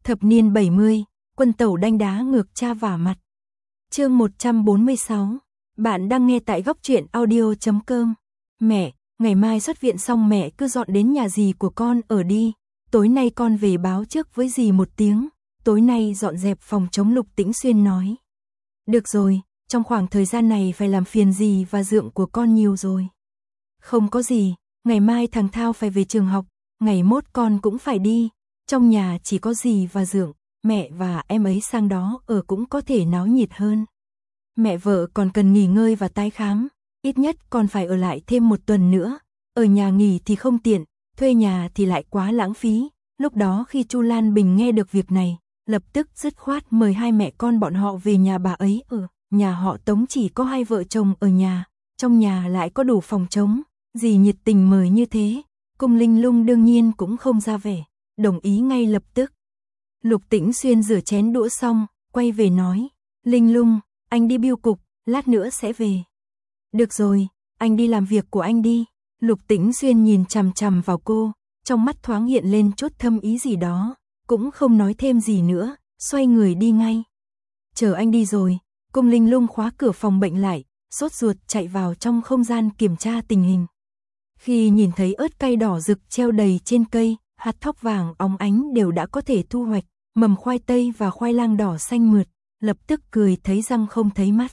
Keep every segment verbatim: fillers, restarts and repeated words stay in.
Thập niên bảy mươi, quân tẩu đanh đá ngược cha vả mặt. Chương một trăm bốn mươi sáu. Bạn đang nghe tại góc truyện audio chấm com. Mẹ, ngày mai xuất viện xong mẹ cứ dọn đến nhà dì của con ở đi. Tối nay con về báo trước với dì một tiếng. Tối nay dọn dẹp phòng chống Lục Tĩnh Xuyên nói. Được rồi, trong khoảng thời gian này phải làm phiền dì và dượng của con nhiều rồi. Không có gì, ngày mai thằng Thao phải về trường học, ngày mốt con cũng phải đi. Trong nhà chỉ có dì và dượng, mẹ và em ấy sang đó ở cũng có thể náo nhiệt hơn. Mẹ vợ còn cần nghỉ ngơi và tái khám, ít nhất còn phải ở lại thêm một tuần nữa. Ở nhà nghỉ thì không tiện, thuê nhà thì lại quá lãng phí. Lúc đó khi Chu Lan Bình nghe được việc này, lập tức dứt khoát mời hai mẹ con bọn họ về nhà bà ấy ở. Nhà họ Tống chỉ có hai vợ chồng ở nhà, trong nhà lại có đủ phòng trống, dì nhiệt tình mời như thế. Cung Linh Lung đương nhiên cũng không ra vẻ, đồng ý ngay lập tức. Lục Tĩnh Xuyên rửa chén đũa xong, quay về nói, Linh Lung, anh đi bưu cục, lát nữa sẽ về. Được rồi, anh đi làm việc của anh đi. Lục Tĩnh Xuyên nhìn chằm chằm vào cô, trong mắt thoáng hiện lên chút thâm ý gì đó, cũng không nói thêm gì nữa, xoay người đi ngay. Chờ anh đi rồi, Cung Linh Lung khóa cửa phòng bệnh lại, sốt ruột chạy vào trong không gian kiểm tra tình hình. Khi nhìn thấy ớt cay đỏ rực treo đầy trên cây, hạt thóc vàng óng ánh đều đã có thể thu hoạch, mầm khoai tây và khoai lang đỏ xanh mượt, lập tức cười thấy răng không thấy mắt.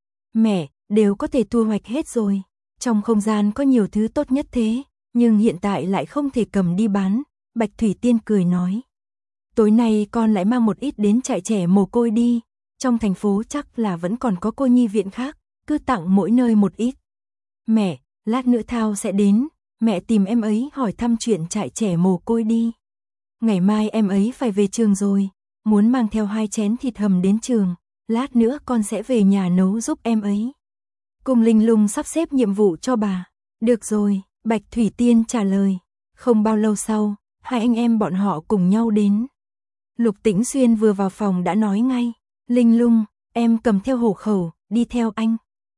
Mẹ, đều có thể thu hoạch hết rồi. Trong không gian có nhiều thứ tốt nhất thế, nhưng hiện tại lại không thể cầm đi bán. Bạch Thủy Tiên cười nói. Tối nay con lại mang một ít đến trại trẻ mồ côi đi. Trong thành phố chắc là vẫn còn có cô nhi viện khác, cứ tặng mỗi nơi một ít. Mẹ, lát nữa Thao sẽ đến, mẹ tìm em ấy hỏi thăm chuyện trại trẻ mồ côi đi. Ngày mai em ấy phải về trường rồi, muốn mang theo hai chén thịt hầm đến trường, lát nữa con sẽ về nhà nấu giúp em ấy. Cung Linh Lung sắp xếp nhiệm vụ cho bà. Được rồi, Bạch Thủy Tiên trả lời. Không bao lâu sau, hai anh em bọn họ cùng nhau đến. Lục Tĩnh Xuyên vừa vào phòng đã nói ngay, Linh Lung, em cầm theo hộ khẩu, đi theo anh.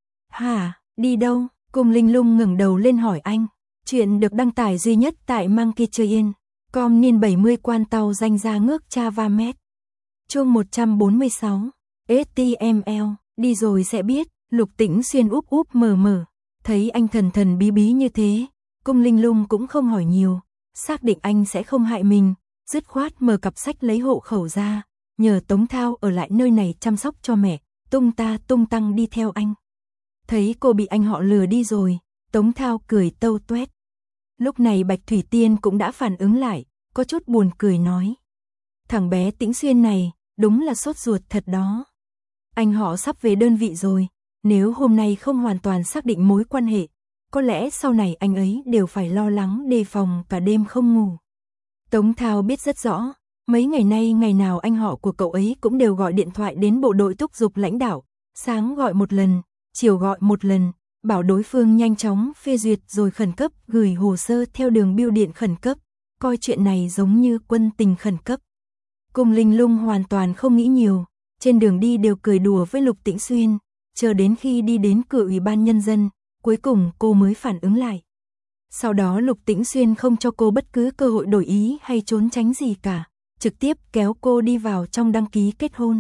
Hả, đi đâu? Cung Linh Lung ngẩng đầu lên hỏi anh. Chuyện được đăng tải duy nhất tại Monkey Train. Com niên bảy mươi quan tàu danh ra ngước cha va mét. Chương một trăm bốn mươi sáu. ét tê em lờ, đi rồi sẽ biết. Lục Tĩnh Xuyên úp úp mờ mờ, thấy anh thần thần bí bí như thế, Cung Linh Lung cũng không hỏi nhiều, xác định anh sẽ không hại mình, dứt khoát mở cặp sách lấy hộ khẩu ra, nhờ Tống Thao ở lại nơi này chăm sóc cho mẹ, tung ta tung tăng đi theo anh. Thấy cô bị anh họ lừa đi rồi, Tống Thao cười tâu tuét. Lúc này Bạch Thủy Tiên cũng đã phản ứng lại, có chút buồn cười nói. Thằng bé Tĩnh Xuyên này, đúng là sốt ruột thật đó. Anh họ sắp về đơn vị rồi, nếu hôm nay không hoàn toàn xác định mối quan hệ, có lẽ sau này anh ấy đều phải lo lắng đề phòng cả đêm không ngủ. Tống Thao biết rất rõ, mấy ngày nay ngày nào anh họ của cậu ấy cũng đều gọi điện thoại đến bộ đội thúc giục lãnh đạo, sáng gọi một lần, chiều gọi một lần, bảo đối phương nhanh chóng phê duyệt rồi khẩn cấp gửi hồ sơ theo đường bưu điện khẩn cấp, coi chuyện này giống như quân tình khẩn cấp. Cung Linh Lung hoàn toàn không nghĩ nhiều, trên đường đi đều cười đùa với Lục Tĩnh Xuyên, chờ đến khi đi đến cửa Ủy ban Nhân dân, cuối cùng cô mới phản ứng lại. Sau đó Lục Tĩnh Xuyên không cho cô bất cứ cơ hội đổi ý hay trốn tránh gì cả, trực tiếp kéo cô đi vào trong đăng ký kết hôn.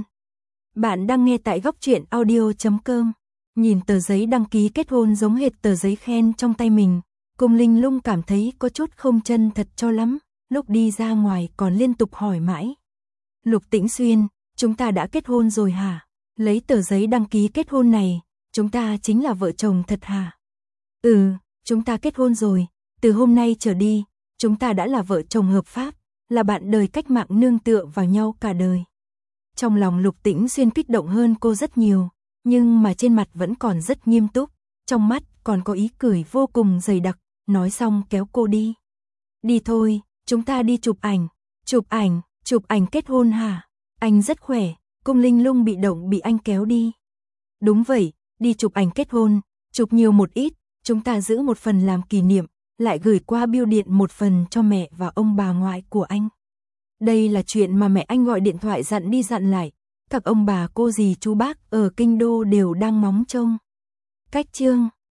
Bạn đang nghe tại góc truyện audio chấm com. Nhìn tờ giấy đăng ký kết hôn giống hệt tờ giấy khen trong tay mình, Cung Linh Lung cảm thấy có chút không chân thật cho lắm, lúc đi ra ngoài còn liên tục hỏi mãi. Lục Tĩnh Xuyên, chúng ta đã kết hôn rồi hả? Lấy tờ giấy đăng ký kết hôn này, chúng ta chính là vợ chồng thật hả? Ừ, chúng ta kết hôn rồi, từ hôm nay trở đi, chúng ta đã là vợ chồng hợp pháp, là bạn đời cách mạng nương tựa vào nhau cả đời. Trong lòng Lục Tĩnh Xuyên kích động hơn cô rất nhiều, nhưng mà trên mặt vẫn còn rất nghiêm túc, trong mắt còn có ý cười vô cùng dày đặc, nói xong kéo cô đi. Đi thôi, chúng ta đi chụp ảnh, chụp ảnh, chụp ảnh kết hôn hả? Anh rất khỏe. Cung Linh Lung bị động bị anh kéo đi. Đúng vậy, đi chụp ảnh kết hôn, chụp nhiều một ít, chúng ta giữ một phần làm kỷ niệm, lại gửi qua bưu điện một phần cho mẹ và ông bà ngoại của anh. Đây là chuyện mà mẹ anh gọi điện thoại dặn đi dặn lại, các ông bà cô dì chú bác ở kinh đô đều đang ngóng trông. Cách chương